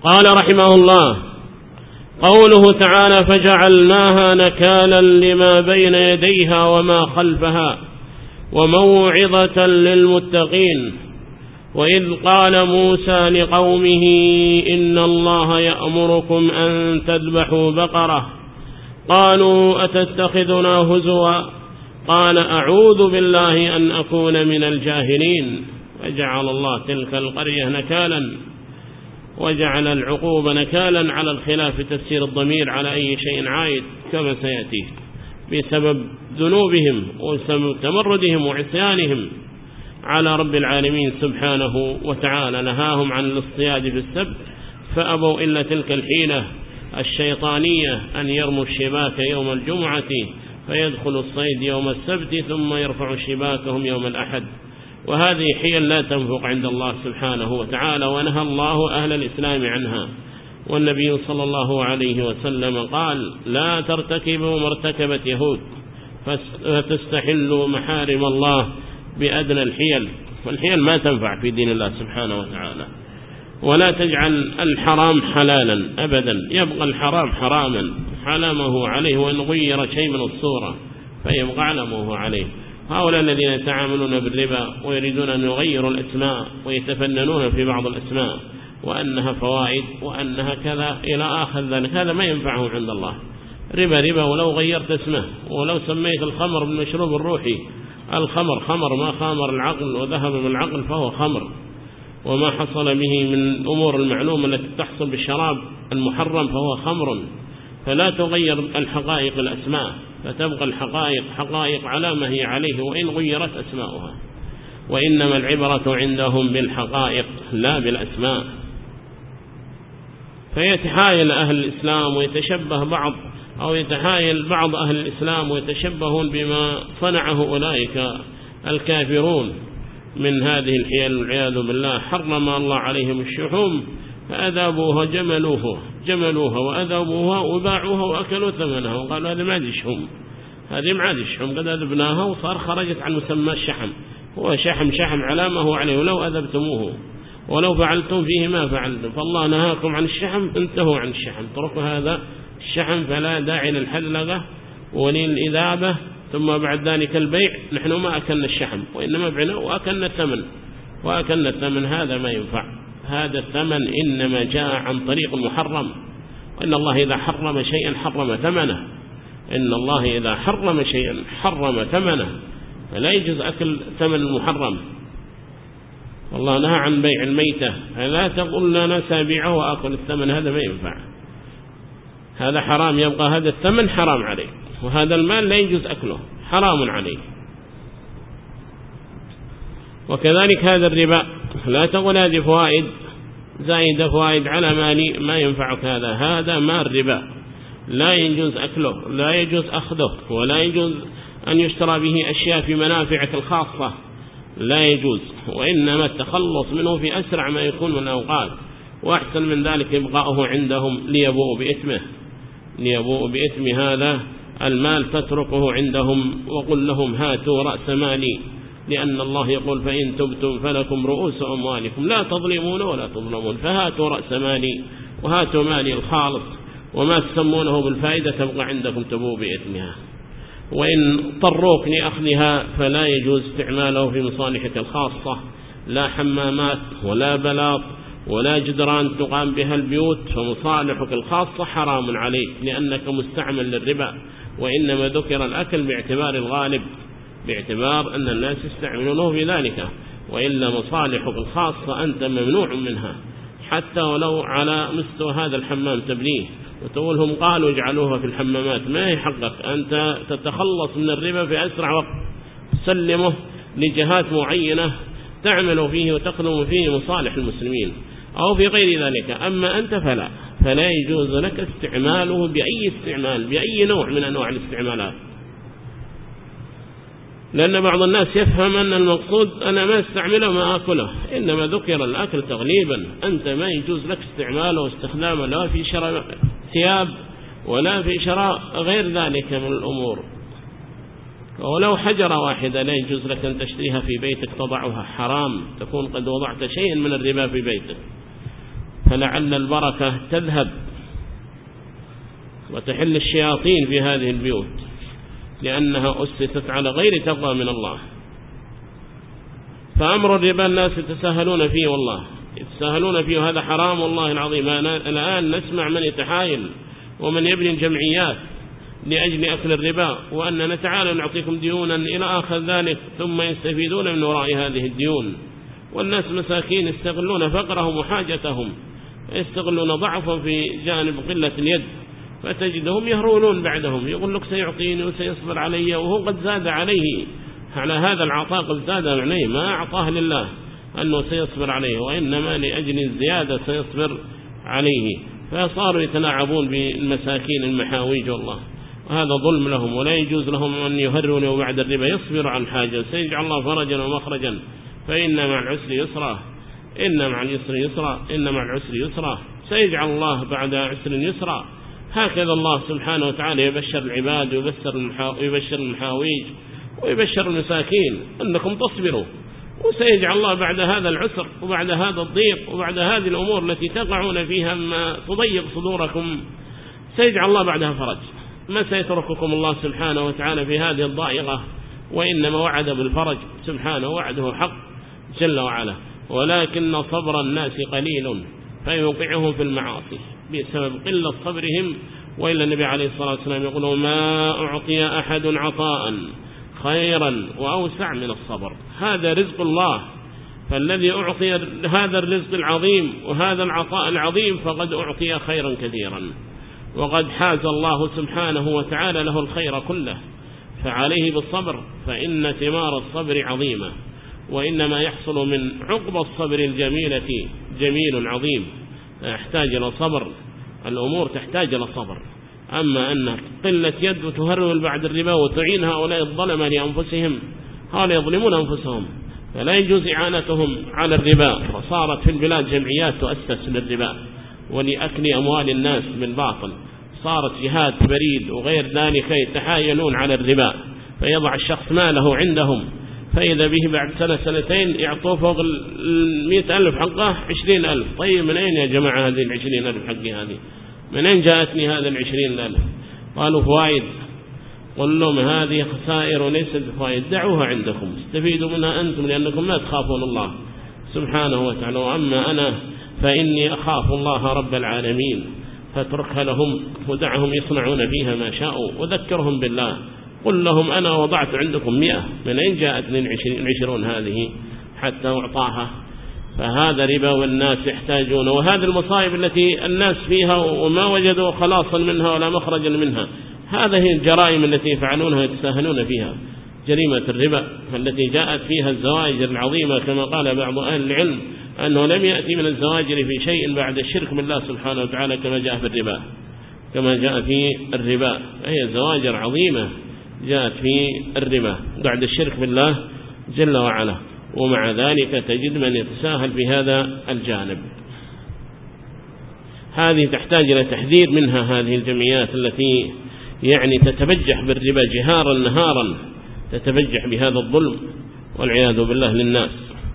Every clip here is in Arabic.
قال رحمه الله: قوله تعالى: فجعلناها نكالا لما بين يديها وما خلفها وموعظة للمتقين. وإذ قال موسى لقومه: إن الله يأمركم أن تذبحوا بقرة، قالوا أتتخذنا هزوا، قال أعوذ بالله أن أكون من الجاهلين. وجعل الله تلك القرية نكالا، وجعل العقوبة نكالا على الخلاف تفسير الضمير على أي شيء عائد كما سيأتي، بسبب ذنوبهم وسبب تمردهم وعصيانهم على رب العالمين سبحانه وتعالى. نهاهم عن الاصطياد في السبت فأبوا إلا تلك الحيلة الشيطانية أن يرموا الشباك يوم الجمعة فيدخل الصيد يوم السبت ثم يرفع شباكهم يوم الأحد، وهذه حيل لا تنفق عند الله سبحانه وتعالى، ونهى الله أهل الإسلام عنها. والنبي صلى الله عليه وسلم قال: لا ترتكبوا مرتكبة يهود فتستحلوا محارم الله بأدنى الحيل، والحيل ما تنفع في دين الله سبحانه وتعالى. ولا تجعل الحرام حلالا أبدا، يبقى الحرام حراما علمه عليه، وإن غير شيء من الصورة فيبقى علمه عليه. هؤلاء الذين يتعاملون بالربا ويريدون أن يغيروا الأسماء ويتفننون في بعض الأسماء وأنها فوائد وأنها كذا إلى آخر ذلك، هذا ما ينفعه عند الله. ربا ربا، ولو غيرت اسمه، ولو سميت الخمر بالمشروب الروحي، الخمر خمر، ما خامر العقل وذهب من العقل فهو خمر، وما حصل به من أمور المعلومة التي تحصل بالشراب المحرم فهو خمر. فلا تغير الحقائق الأسماء، فتبقى الحقائق حقائق على ما هي عليه وإن غيرت أسماؤها. وإنما العبرة عندهم بالحقائق لا بالأسماء. فيتحايل أهل الإسلام ويتشبه بعض، أو يتحايل بعض أهل الإسلام ويتشبهون بما صنعه أولئك الكافرون من هذه الحيل والعياذ بالله. حرم الله عليهم الشحوم فأذابوها جملوها وأذابوها وباعوها وأكلوا ثمنها، وقالوا هذه ما عاد شحوم، هذه ما عاد شحوم، قد أذبناها وصار خرجت عن مسمى الشحم، هو شحم على ما هو عليه، ولو أذبتموه ولو فعلتم فيه ما فعلتم، فالله نهاكم عن الشحم، انتهوا عن الشحم، تركوا هذا الشحم، فلا داعي للحلقة وللإذابة ثم بعد ذلك البيع. نحن ما أكلنا الشحم وإنما بعنا وأكلنا الثمن، هذا ما ينفع. هذا الثمن إنما جاء عن طريق المحرم، وإن الله إذا حرم شيئا حرم ثمنه، إن الله إذا حرم شيئا حرم ثمنه، فلا يجوز أكل ثمن المحرم. والله نهى عن بيع الميتة، فلا تقول لنا سابعه وأكل الثمن، هذا ما ينفع، هذا حرام، يبقى هذا الثمن حرام عليه، وهذا المال لا يجوز أكله، حرام عليه. وكذلك هذا الربا، لا تقول هذه فوائد زائدة، فوائد على مالي، ما ينفعك هذا مال ربا، لا يجوز أكله، لا يجوز أخذه، ولا يجوز أن يشترى به أشياء في منافعك الخاصة، لا يجوز، وإنما التخلص منه في أسرع ما يكون من الأوقات، وأحسن من ذلك إبقاؤه عندهم ليبوء بإثم هذا المال، تتركه عندهم وقل لهم هاتوا رأس مالي، لأن الله يقول: فإن تبتم فلكم رؤوس أموالكم لا تظلمون ولا تظلمون، فهاتوا رأس مالي وهاتوا مالي الخالص، وما تسمونه بالفائدة تبقى عندكم تبوء بإثمها. وإن طروك لأخذها فلا يجوز استعماله في مصالحك الخاصة، لا حمامات ولا بلاط ولا جدران تقام بها البيوت، فمصالحك الخاصة حرام عليك لأنك مستعمل للربا. وإنما ذكر الأكل باعتبار الغالب، باعتبار أن الناس يستعملونه في ذلك، وإلا مصالحك الخاصة أنت ممنوع منها، حتى ولو على مستوى هذا الحمام تبنيه وتقولهم قالوا اجعلوها في الحمامات، ما هي حقك، أنت تتخلص من الربا في أسرع وقت، تسلمه لجهات معينة تعمل فيه وتخدم فيه مصالح المسلمين أو في غير ذلك. أما أنت فلا يجوز لك استعماله بأي استعمال، بأي نوع من أنواع الاستعمالات، لأن بعض الناس يفهم أن المقصود أنا ما استعمله ما أكله، إنما ذكر الأكل تغليبا، أنت ما يجوز لك استعماله واستخدامه لا في شراء ثياب ولا في شراء غير ذلك من الأمور. ولو حجرة واحدة لا يجوز لك أن تشتريها في بيتك تضعها، حرام، تكون قد وضعت شيئا من الربا في بيتك. فلعل البركة تذهب وتحل الشياطين في هذه البيوت، لأنها أسست على غير تقوى من الله. فأمر الربا الناس يتساهلون فيه، والله يتساهلون فيه، وهذا حرام والله العظيم. الآن نسمع من يتحايل ومن يبني الجمعيات لأجل أكل الربا، وأننا تعالوا نعطيكم ديونا إلى آخر ذلك، ثم يستفيدون من وراء هذه الديون. والناس مساكين يستغلون فقرهم وحاجتهم، يستغلون ضعفهم في جانب قلة اليد، فتجدهم يهرولون بعدهم، يقول لك سيعطيني وسيصبر علي، وهو قد زاد عليه على هذا العطاء، قد زاد عليه، ما أعطاه لله أنه سيصبر عليه، وإنما لأجل الزيادة سيصبر عليه. فصاروا يتلاعبون بالمساكين المحاويج، والله وهذا ظلم لهم، ولا يجوز لهم أن يهرولوا بعد الربا، يصبر عن حاجة، سيجعل الله فرجا ومخرجا. فإن مع العسر يسرا، إن مع اليسر يسرا، إن مع العسر يسرا، سيجعل الله بعد عسر يسرا. هكذا الله سبحانه وتعالى يبشر العباد، ويبشر المحاويج، ويبشر المساكين أنكم تصبروا، وسيجعل الله بعد هذا العسر وبعد هذا الضيق وبعد هذه الأمور التي تقعون فيها ما تضيق صدوركم، سيجعل الله بعدها فرج. ما سيترككم الله سبحانه وتعالى في هذه الضائقة، وإنما وعد بالفرج سبحانه، وعده حق جل وعلا، ولكن صبر الناس قليل فيوقعهم في المعاصي بسبب قلة صبرهم. وإلا النبي عليه الصلاة والسلام يقول: ما أعطي أحد عطاء خيرا وأوسع من الصبر. هذا رزق الله، فالذي أعطي هذا الرزق العظيم وهذا العطاء العظيم فقد أعطي خيرا كثيرا، وقد حاز الله سبحانه وتعالى له الخير كله، فعليه بالصبر، فإن ثمار الصبر عظيمة، وإنما يحصل من عقب الصبر الجميلة جميل عظيم، يحتاج إلى صبر، الأمور تحتاج إلى صبر. أما أن قلة يد وتهرول بعد الربا وتعين هؤلاء الظلمة لأنفسهم، هؤلاء يظلمون أنفسهم، فلا يجوز إعانتهم على الربا. فصارت في البلاد جمعيات تؤسس للربا ولأكل أموال الناس بالباطل، صارت جهات بريد وغير ذلك يتحايلون على الربا، فيضع الشخص ماله عندهم، فإذا به بعد سنة سنتين يعطوه فوق 100,000 حقه 20,000. طيب من أين يا جماعة هذه 20,000 حقي؟ هذه من أين جاءتني هذا 20,000؟ قالوا فوائد. قل لهم هذه خسائر وليست بفوائد، دعوها عندكم، استفيدوا منها أنتم، لأنكم لا تخافون الله سبحانه وتعالى. وأما أنا فإني أخاف الله رب العالمين، فاتركها لهم ودعهم يصنعون فيها ما شاءوا، وذكرهم بالله. قل لهم أنا وضعت عندكم 100، من أين جاءتني 20 هذه حتى أعطاها؟ فهذا ربا والناس يحتاجون، وهذه المصائب التي الناس فيها وما وجدوا خلاصا منها ولا مخرجا منها، هذه الجرائم التي يفعلونها يتساهلون فيها، جريمة الربا التي جاءت فيها الزواجر العظيمة، كما قال بعض أهل العلم أنه لم يأتي من الزواجر في شيء بعد الشرك بالله سبحانه وتعالى كما جاء في الربا، كما جاء في الربا. هي زواجر عظيمة جاءت في الربا بعد الشرك بالله جل وعلا، ومع ذلك تجد من يتساهل في هذا الجانب. هذه تحتاج إلى تحذير منها، هذه الجمعيات التي يعني تتبجح بالربا جهارا نهارا، تتبجح بهذا الظلم والعياذ بالله للناس.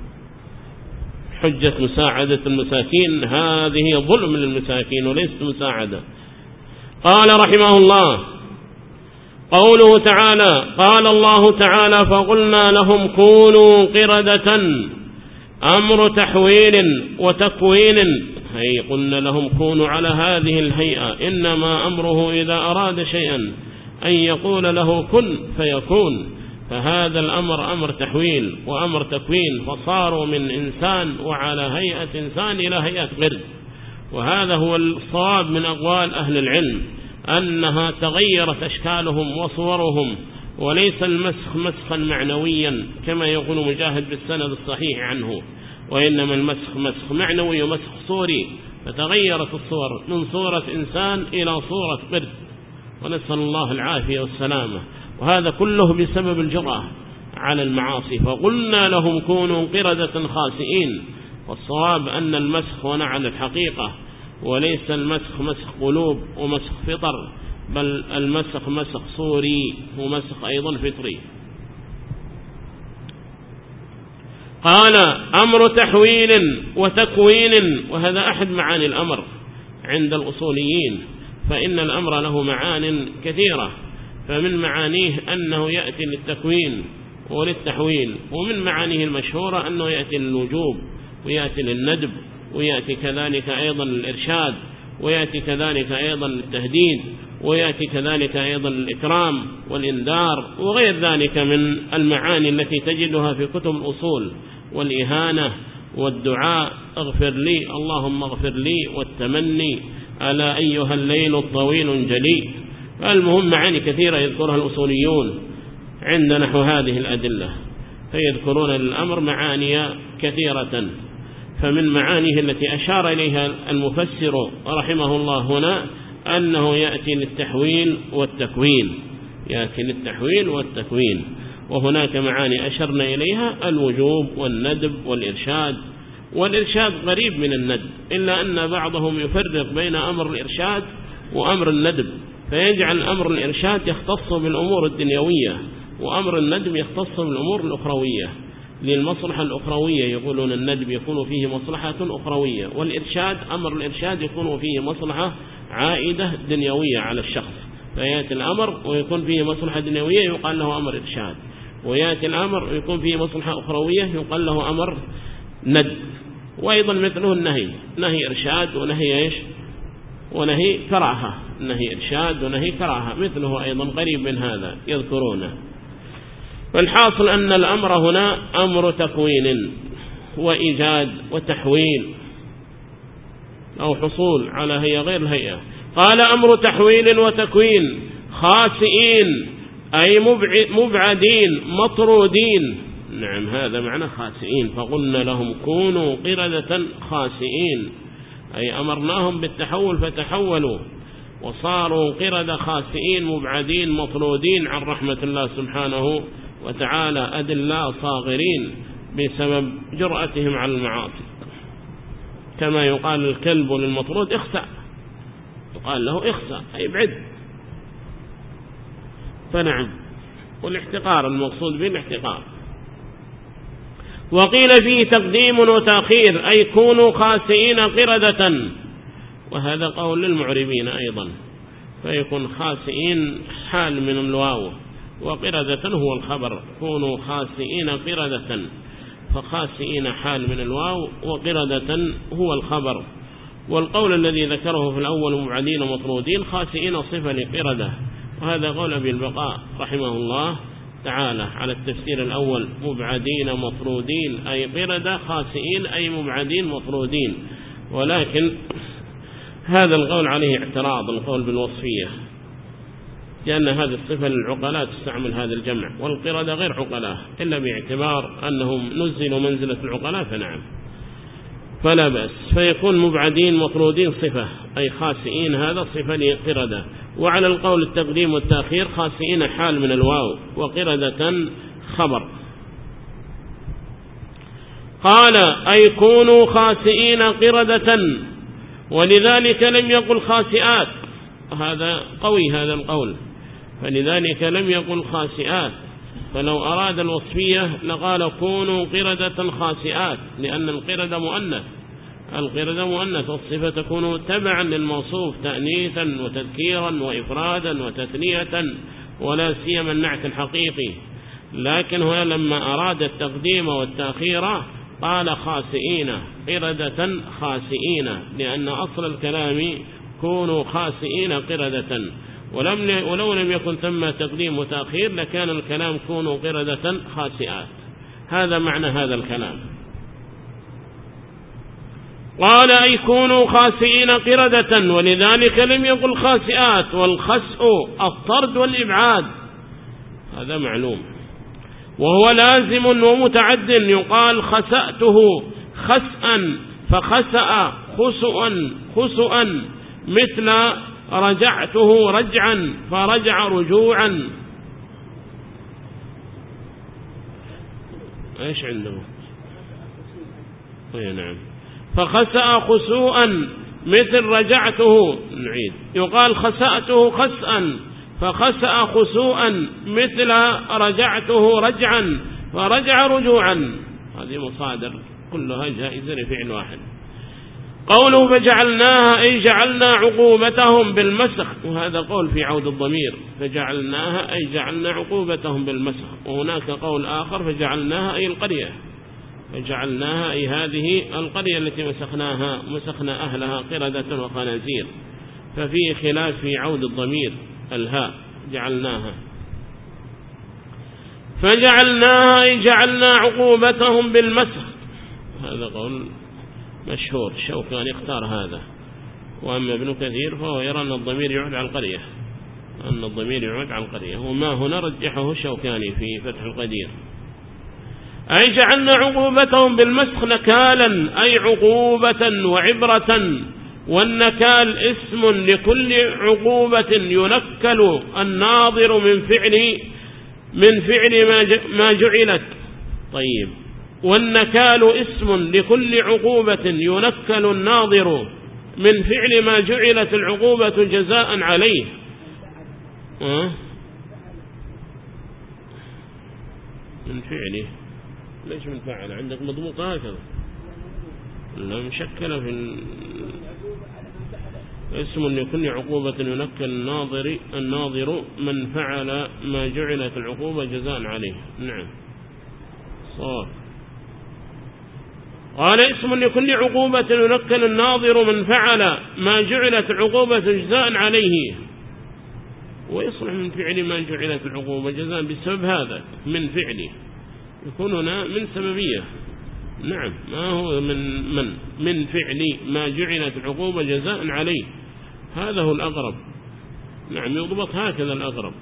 حجة مساعدة المساكين، هذه ظلم للمساكين وليست مساعدة. قال رحمه الله: قوله تعالى: قال الله تعالى: فقلنا لهم كونوا قردة، أمر تحويل وتكوين، أي قلنا لهم كونوا على هذه الهيئة، إنما أمره إذا أراد شيئا أن يقول له كن فيكون، فهذا الأمر أمر تحويل وأمر تكوين، فصاروا من إنسان وعلى هيئة إنسان إلى هيئة قرد. وهذا هو الصواب من أقوال أهل العلم، أنها تغيرت أشكالهم وصورهم، وليس المسخ مسخا معنويا كما يقول مجاهد بالسند الصحيح عنه، وإنما المسخ مسخ معنوي ومسخ صوري، فتغيرت الصور من صورة إنسان إلى صورة قرد، ونسأل الله العافية والسلامة. وهذا كله بسبب الجرأة على المعاصي. فقلنا لهم كونوا قردة خاسئين، والصواب أن المسخ هنا على الحقيقة، وليس المسخ مسخ قلوب ومسخ فطر، بل المسخ مسخ صوري ومسخ أيضا فطري. قال أمر تحويل وتكوين، وهذا أحد معاني الأمر عند الأصوليين، فإن الأمر له معان كثيرة، فمن معانيه أنه يأتي للتكوين وللتحويل، ومن معانيه المشهورة أنه يأتي للوجوب ويأتي للندب، ويأتي كذلك أيضا للإرشاد، ويأتي كذلك أيضا للتهديد، ويأتي كذلك أيضا للإكرام والإنذار وغير ذلك من المعاني التي تجدها في كتب الأصول، والإهانة والدعاء اغفر لي اللهم اغفر لي، والتمني ألا أيها الليل الطويل جلي. فالمهم معاني كثيرة يذكرها الأصوليون عند نحو هذه الأدلة، فيذكرون للأمر معاني كثيرة. فمن معانيه التي أشار إليها المفسر رحمه الله هنا أنه يأتي للتحويل والتكوين، يأتي للتحويل والتكوين. وهناك معاني أشرنا إليها الوجوب والندب والإرشاد، والإرشاد قريب من الندب، إلا أن بعضهم يفرق بين أمر الإرشاد وأمر الندب، فيجعل أمر الإرشاد يختص بالأمور الدنيوية، وأمر الندب يختص بالأمور الأخروية للمصلحة الأخروية. يقولون الندب يكون فيه مصلحة أخروية، والإرشاد أمر الإرشاد يكون فيه مصلحة عائدة دنيوية على الشخص، فيأتي الأمر ويكون فيه مصلحة دنيوية يقال له أمر إرشاد، ويأتي الأمر ويكون فيه مصلحة أخروية يقال له أمر ندب. وأيضا مثله النهي، نهي إرشاد ونهي إيش؟ ونهي كراهة، نهي إرشاد ونهي كراهة مثله أيضا قريب من هذا يذكرونه. فالحاصل أن الأمر هنا أمر تكوين وإيجاد وتحويل أو حصول على هيئة غير الهيئة. قال أمر تحويل وتكوين خاسئين أي مبعدين مطرودين. نعم هذا معنى خاسئين، فقلنا لهم كونوا قردة خاسئين، أي أمرناهم بالتحول فتحولوا وصاروا قردة خاسئين مبعدين مطرودين عن رحمة الله سبحانه وتعالى، أدلاء صاغرين بسبب جرأتهم على المعاصي. كما يقال الكلب للمطرود اخسأ، يقال له اخسأ أي ابعد. فنعم، والاحتقار المقصود به الاحتقار. وقيل فيه تقديم وتأخير أي كونوا خاسئين قردة، وهذا قول للمعربين أيضا، فيكون خاسئين حال من الواو، وقردة هو الخبر، كونوا خاسئين قردة، فخاسئين حال من الواو وقردة هو الخبر. والقول الذي ذكره في الأول مبعدين مطرودين خاسئين صفة لقردة، وهذا قول أبي البقاء رحمه الله تعالى على التفسير الأول، مبعدين مطرودين أي قردة خاسئين أي مبعدين مطرودين. ولكن هذا القول عليه اعتراض، القول بالوصفية، لأن هذه الصفة للعقلاء تستعمل هذا الجمع، والقردة غير عقلاء إلا باعتبار أنهم نزلوا منزلة العقلاء، فنعم فلا بأس. فيكون مبعدين مطرودين صفة أي خاسئين هذا صفة لقردة. وعلى القول التقديم والتأخير خاسئين حال من الواو وقردة خبر. قال أي كونوا خاسئين قردة، ولذلك لم يقل خاسئات، هذا قوي هذا القول، فلذلك لم يقل خاسئات، فلو أراد الوصفية لقال كونوا قردة خاسئات، لأن القردة مؤنث، القردة مؤنث، والصفة تكون تبعا للموصوف تأنيثا وتذكيرا وإفرادا وتثنية، ولا سيما النعت الحقيقي. لكن هو لما أراد التقديم والتأخير قال خاسئين قردة خاسئين، لأن أصل الكلام كونوا خاسئين قردة، ولو لم يكن ثم تقديم وتأخير لكان الكلام كونوا قردة خاسئات. هذا معنى هذا الكلام. قال أي كونوا خاسئين قردة، ولذلك لم يقل خاسئات، والخسء الطرد والإبعاد، هذا معلوم، وهو لازم ومتعد، يقال خسأته خسأا فخسأ خسؤا مثل رجعته رجعا فرجع رجوعا. ايش عنده؟ نعم، فخسأ خسوءا مثل رجعته، نعيد، يقال خسأته خسأا فخسأ خسوءا مثل رجعته رجعا فرجع رجوعا. هذه مصادر كلها جائزة لفعل واحد. قوله فجعلناها أي جعلنا عقوبتهم بالمسخ، وهذا قول في عود الضمير، فجعلناها أي جعلنا عقوبتهم بالمسخ. وهناك قول آخر فجعلناها أي القرية، فجعلناها أي هذه القرية التي مسخنا أهلها قردة وخنازير، ففيه خلاف في عود الضمير الهاء جعلناها. فجعلناها أي جعلنا عقوبتهم بالمسخ، هذا قول مشهور الشوكاني اختار هذا. وأما ابن كثير فهو يرى أن الضمير يعود على القرية، أن الضمير يعود على القرية، وما هنا رجحه الشوكاني في فتح القدير. أي جعلنا عقوبتهم بالمسخ نكالا أي عقوبة وعبرة، والنكال اسم لكل عقوبة ينكل الناظر من فعل ما جعلت. طيب، والنكال اسم لكل عقوبة ينكل الناظر من فعل ما جعلت العقوبة جزاء عليه. من فعله، ليش من فعل؟ عندك مضبوط هكذا، لا مشكلة في اسم لكل عقوبة ينكل الناظر من فعل ما جعلت العقوبة جزاء عليه. نعم صار. قال اسم لكل عقوبة ينكل الناظر من فعل ما جعلت العقوبة جزاء عليه، ويصلح من فعل ما جعلت العقوبة جزاء بسبب هذا من فعله، يكون هنا من سببية. نعم، ما هو من فعل ما جعلت العقوبة جزاء عليه، هذا هو الأقرب. نعم، يضبط هكذا الأقرب.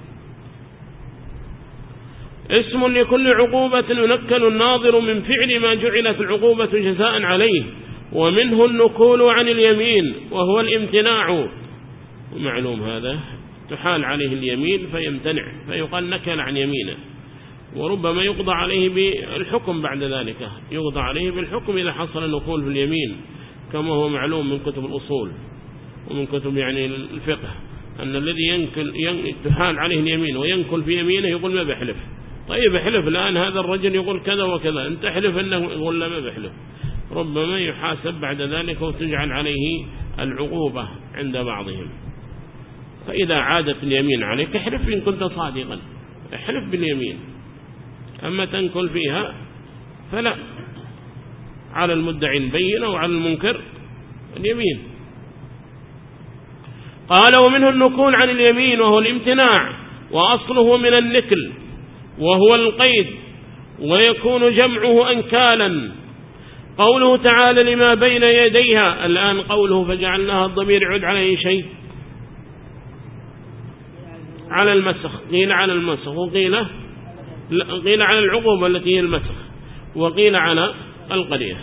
اسم لكل عقوبة ينكل الناظر من فعل ما جعلت العقوبة جزاء عليه، ومنه النكول عن اليمين وهو الامتناع، ومعلوم هذا تحال عليه اليمين فيمتنع فيقال نكل عن يمينه، وربما يقضى عليه بالحكم بعد ذلك، يقضى عليه بالحكم إذا حصل النكول في اليمين، كما هو معلوم من كتب الأصول ومن كتب يعني الفقه، أن الذي تحال عليه اليمين وينكل في يمينه يقول ما بحلف. طيب احلف الآن، هذا الرجل يقول كذا وكذا، انت احلف انه يقول لا ما بحلف، ربما يحاسب بعد ذلك وتجعل عليه العقوبة عند بعضهم. فإذا عادت اليمين عليك احلف إن كنت صادقا، احلف باليمين، أما تنكل فيها فلا، على المدعي البينة وعلى المنكر اليمين. قال ومنه النكول عن اليمين وهو الامتناع، وأصله من النكل وهو القيد، ويكون جمعه أنكالا. قوله تعالى لما بين يديها، الآن قوله فجعلناها الضمير يعود على أي شيء؟ على المسخ، قيل على المسخ، وقيل على العقوبة التي هي المسخ، وقيل على القرية.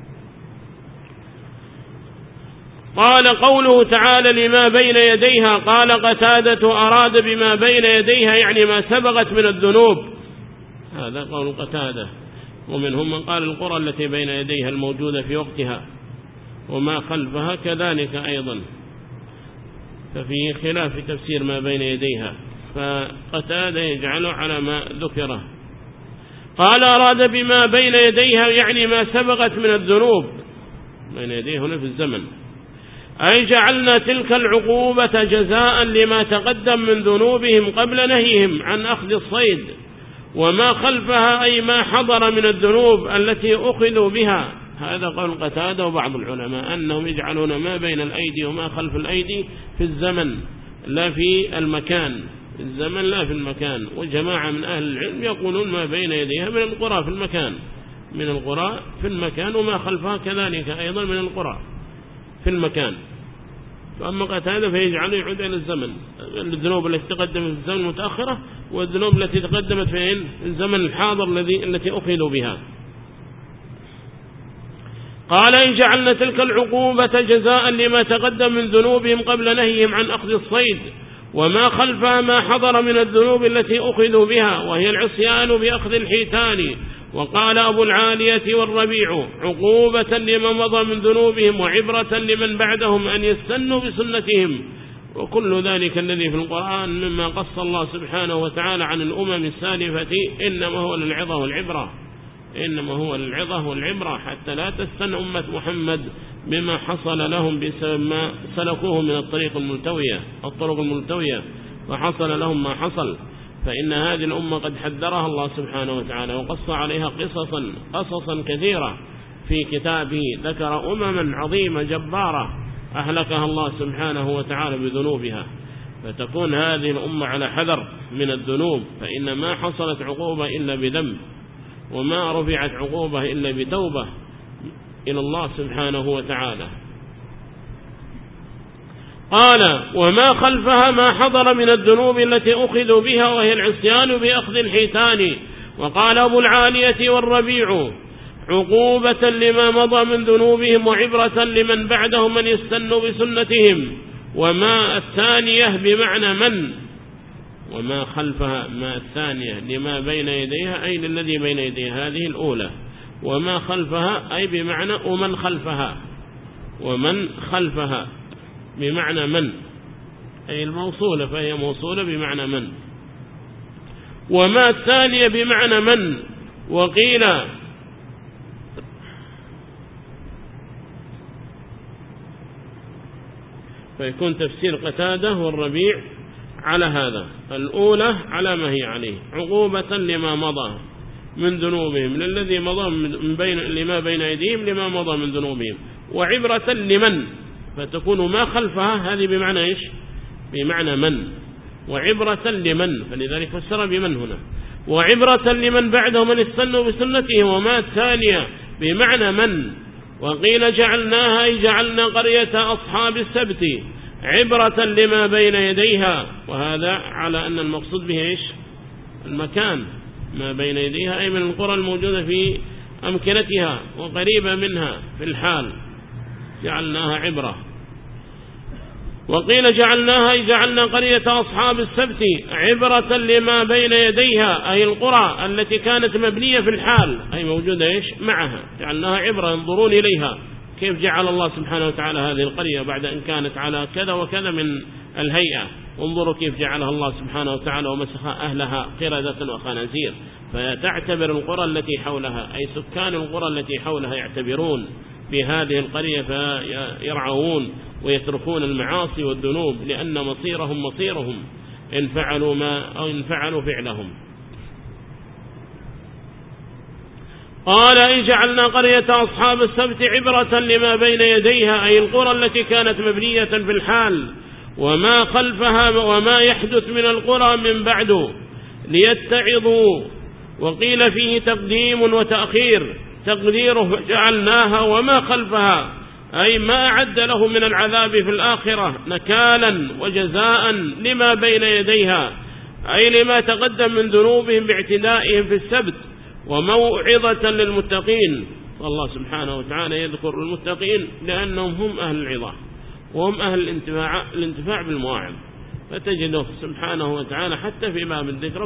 قال قوله تعالى لما بين يديها، قال قتادة أراد بما بين يديها يعني ما سبقت من الذنوب، هذا قول قتادة. ومنهم من قال القرى التي بين يديها الموجودة في وقتها، وما خلفها كذلك أيضا، ففيه خلاف في تفسير ما بين يديها، فقتادة يجعله على ما ذكره. قال أراد بما بين يديها يعني ما سبقت من الذنوب، بين يديه هنا في الزمن، أي جعلنا تلك العقوبة جزاء لما تقدم من ذنوبهم قبل نهيهم عن أخذ الصيد، وما خلفها أي ما حضر من الذنوب التي أخذوا بها. هذا قول قتادة وبعض العلماء أنهم يجعلون ما بين الأيدي وما خلف الأيدي في الزمن لا في المكان، الزمن لا في المكان. وجماعة من أهل العلم يقولون ما بين يديها من القرى في المكان، من القرى في المكان، وما خلفها كذلك أيضا من القرى في المكان. فأما قتادة فيجعله يعود إلى الزمن، الذنوب التي تقدمت في الزمن المتأخرة والذنوب التي تقدمت في الزمن الحاضر التي أخذوا بها. قال إن جعلنا تلك العقوبة جزاء لما تقدم من ذنوبهم قبل نهيهم عن أخذ الصيد، وما خلفها ما حضر من الذنوب التي أخذوا بها، وهي العصيان بأخذ الحيتان. وقال أبو العالية والربيع عقوبة لما مضى من ذنوبهم وعبرة لمن بعدهم أن يستنوا بسنتهم. وكل ذلك الذي في القرآن مما قص الله سبحانه وتعالى عن الأمم السالفة إنما هو للعظة والعبرة، إنما هو العظة والعبرة حتى لا تستن أمة محمد بما حصل لهم بسبب ما سلكوه من الطرق الملتوية فحصل لهم ما حصل. فإن هذه الأمة قد حذرها الله سبحانه وتعالى وقص عليها قصصا كثيرة في كتابه، ذكر أمما عظيمة جبارة أهلكها الله سبحانه وتعالى بذنوبها. فتكون هذه الأمة على حذر من الذنوب، فإن ما حصلت عقوبة إلا بذنب، وما رفعت عقوبة إلا بتوبة إلى الله سبحانه وتعالى. قال وما خلفها ما حضر من الذنوب التي أخذوا بها، وهي العصيان بأخذ الحيتان. وقال أبو العالية والربيع عقوبة لما مضى من ذنوبهم وعبرة لمن بعدهم من يستنوا بسنتهم. وما الثانية بمعنى من، وما خلفها ما الثانية لما بين يديها أي للذي بين يديها هذه الأولى، وما خلفها أي بمعنى ومن خلفها، ومن خلفها بمعنى من أي الموصولة، فهي موصولة بمعنى من. وما الثانية بمعنى من. وقيل فيكون تفسير قتادة والربيع على هذا، الأولى على ما هي عليه عقوبة لما مضى من ذنوبهم للذي مضى من بين لما بين أيديهم لما مضى من ذنوبهم، وعبرة لمن، فتكون ما خلفها هذه بمعنى إيش؟ بمعنى من، وعبرة لمن، فلذلك فسر بمن هنا. وعبرة لمن بعده من استنوا بسنته. وما الثانية بمعنى من. وقيل جعلناها أي جعلنا قرية أصحاب السبت عبرة لما بين يديها، وهذا على أن المقصود به إيش؟ المكان ما بين يديها أي من القرى الموجودة في أمكنتها وقريبة منها في الحال، جعلناها عبرة. وقيل جعلناها أي جعلنا قرية أصحاب السبت عبرة لما بين يديها أي القرى التي كانت مبنية في الحال أي موجودة إيش معها، جعلناها عبرة ينظرون إليها كيف جعل الله سبحانه وتعالى هذه القرية بعد أن كانت على كذا وكذا من الهيئة، انظروا كيف جعلها الله سبحانه وتعالى ومسخ أهلها قردة وخنازير. فتعتبر القرى التي حولها أي سكان القرى التي حولها يعتبرون بهذه القرية فيرعون ويتركون المعاصي والذنوب، لأن مصيرهم إن فعلوا ما أو إن فعلوا فعلهم. قال إن جعلنا قرية أصحاب السبت عبرة لما بين يديها أي القرى التي كانت مبنية في الحال، وما خلفها وما يحدث من القرى من بعد ليتعظوا. وقيل فيه تقديم وتأخير، تقديره جعلناها وما خلفها أي ما أعد له من العذاب في الآخرة نكالا وجزاء لما بين يديها أي لما تقدم من ذنوبهم باعتدائهم في السبت، وموعظة للمتقين. والله سبحانه وتعالى يذكر المتقين لأنهم هم أهل العظة وهم أهل الانتفاع بالمواعظ، فتجده سبحانه وتعالى حتى في باب الذكر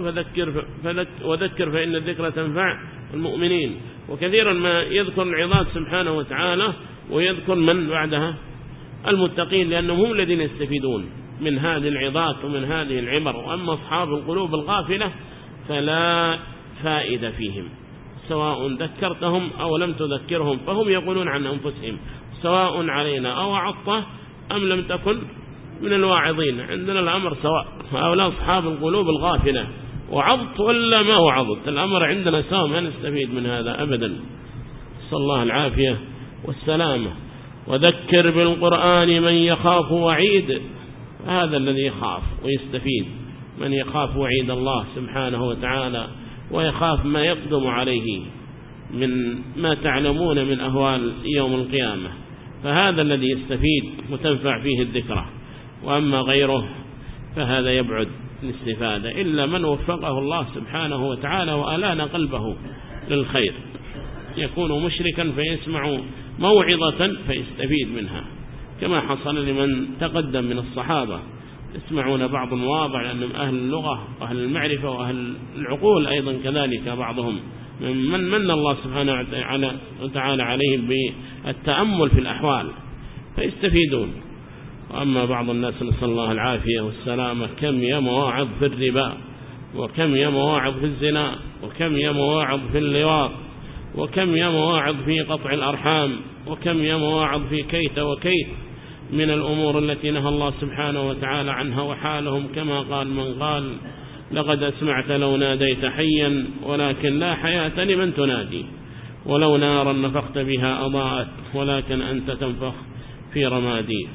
وذكر فإن الذكر تنفع المؤمنين. وكثيرا ما يذكر العظات سبحانه وتعالى ويذكر من بعدها المتقين، لأنهم هم الذين يستفيدون من هذه العظات ومن هذه العبر. وأما أصحاب القلوب الغافلة فلا فائدة فيهم، سواء ذكرتهم أو لم تذكرهم، فهم يقولون عن أنفسهم سواء علينا أو عطة أم لم تكن من الواعظين، عندنا الأمر سواء. هؤلاء أصحاب القلوب الغافلة، وعضت ولا ما هو عضت، الأمر عندنا سواء، ما نستفيد من هذا أبدا. صلى الله العافية والسلامة. وذكر بالقرآن من يخاف وعيد، هذا الذي يخاف ويستفيد، من يخاف وعيد الله سبحانه وتعالى ويخاف ما يقدم عليه من ما تعلمون من أهوال يوم القيامة، فهذا الذي يستفيد وتنفع فيه الذكرى. وأما غيره فهذا يبعد الاستفادة إلا من وفقه الله سبحانه وتعالى وألان قلبه للخير، يكون مشركا فيسمع موعظة فيستفيد منها، كما حصل لمن تقدم من الصحابة، يسمعون بعض المواضع لأنهم أهل اللغة وأهل المعرفة وأهل العقول أيضا كذلك، بعضهم من الله سبحانه وتعالى عليهم بالتأمل في الأحوال فيستفيدون. وأما بعض الناس نسأل الله العافية والسلامة، كم يا مواعظ في الربا، وكم يا مواعظ في الزنا، وكم يا مواعظ في اللواط، وكم يا مواعظ في قطع الأرحام، وكم يا مواعظ في كيت وكيت من الأمور التي نهى الله سبحانه وتعالى عنها. وحالهم كما قال من قال: لقد أسمعت لو ناديت حيا ولكن لا حياة لمن تنادي، ولو نارا نفخت بها أضاءت ولكن أنت تنفخ في رمادي.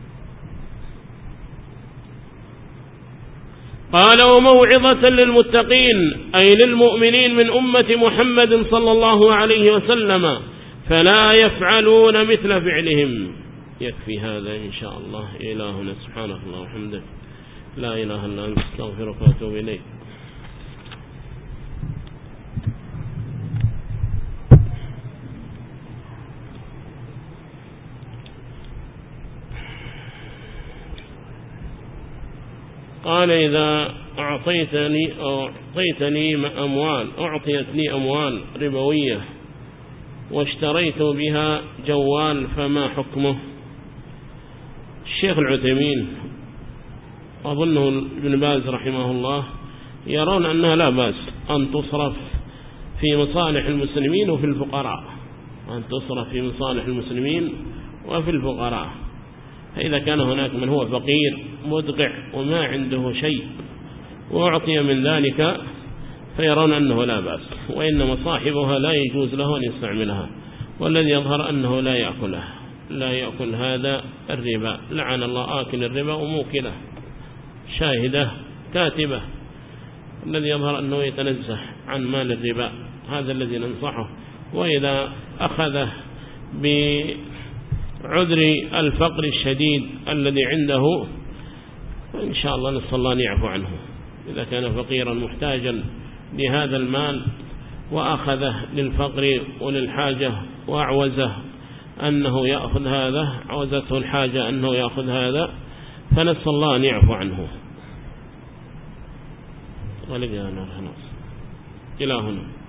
قال: وموعظة للمتقين أي للمؤمنين من أمة محمد صلى الله عليه وسلم، فلا يفعلون مثل فعلهم. يكفي هذا إن شاء الله. إلهنا سبحانه الله وحمده، لا إله إلا أنت، استغفرك وأتوب إليك. قال: إذا أعطيتني أموال ربوية واشتريت بها جوال فما حكمه؟ الشيخ العثيمين أظنه ابن باز رحمه الله يرون أنها لا بأس أن تصرف في مصالح المسلمين وفي الفقراء، أن تصرف في مصالح المسلمين وفي الفقراء. فإذا كان هناك من هو فقير مدقع وما عنده شيء وأعطي من ذلك فيرون أنه لا بأس، وإنما صاحبها لا يجوز له أن يستعملها، والذي يظهر أنه لا يأكل هذا الربا. لعن الله آكل الربا وموكله، شاهدة كاتبة. الذي يظهر أنه يتنزه عن مال الربا، هذا الذي ننصحه. وإذا أخذه بعذر الفقر الشديد الذي عنده إن شاء الله نسأل الله أن يعفو عنه. إذا كان فقيرا محتاجا لهذا المال وأخذه للفقر وللحاجة وأعوزه أنه يأخذ هذا، عوزته الحاجة أنه يأخذ هذا، فنسأل الله أن يعفو عنه. ولقنا خلاص إلى هنا.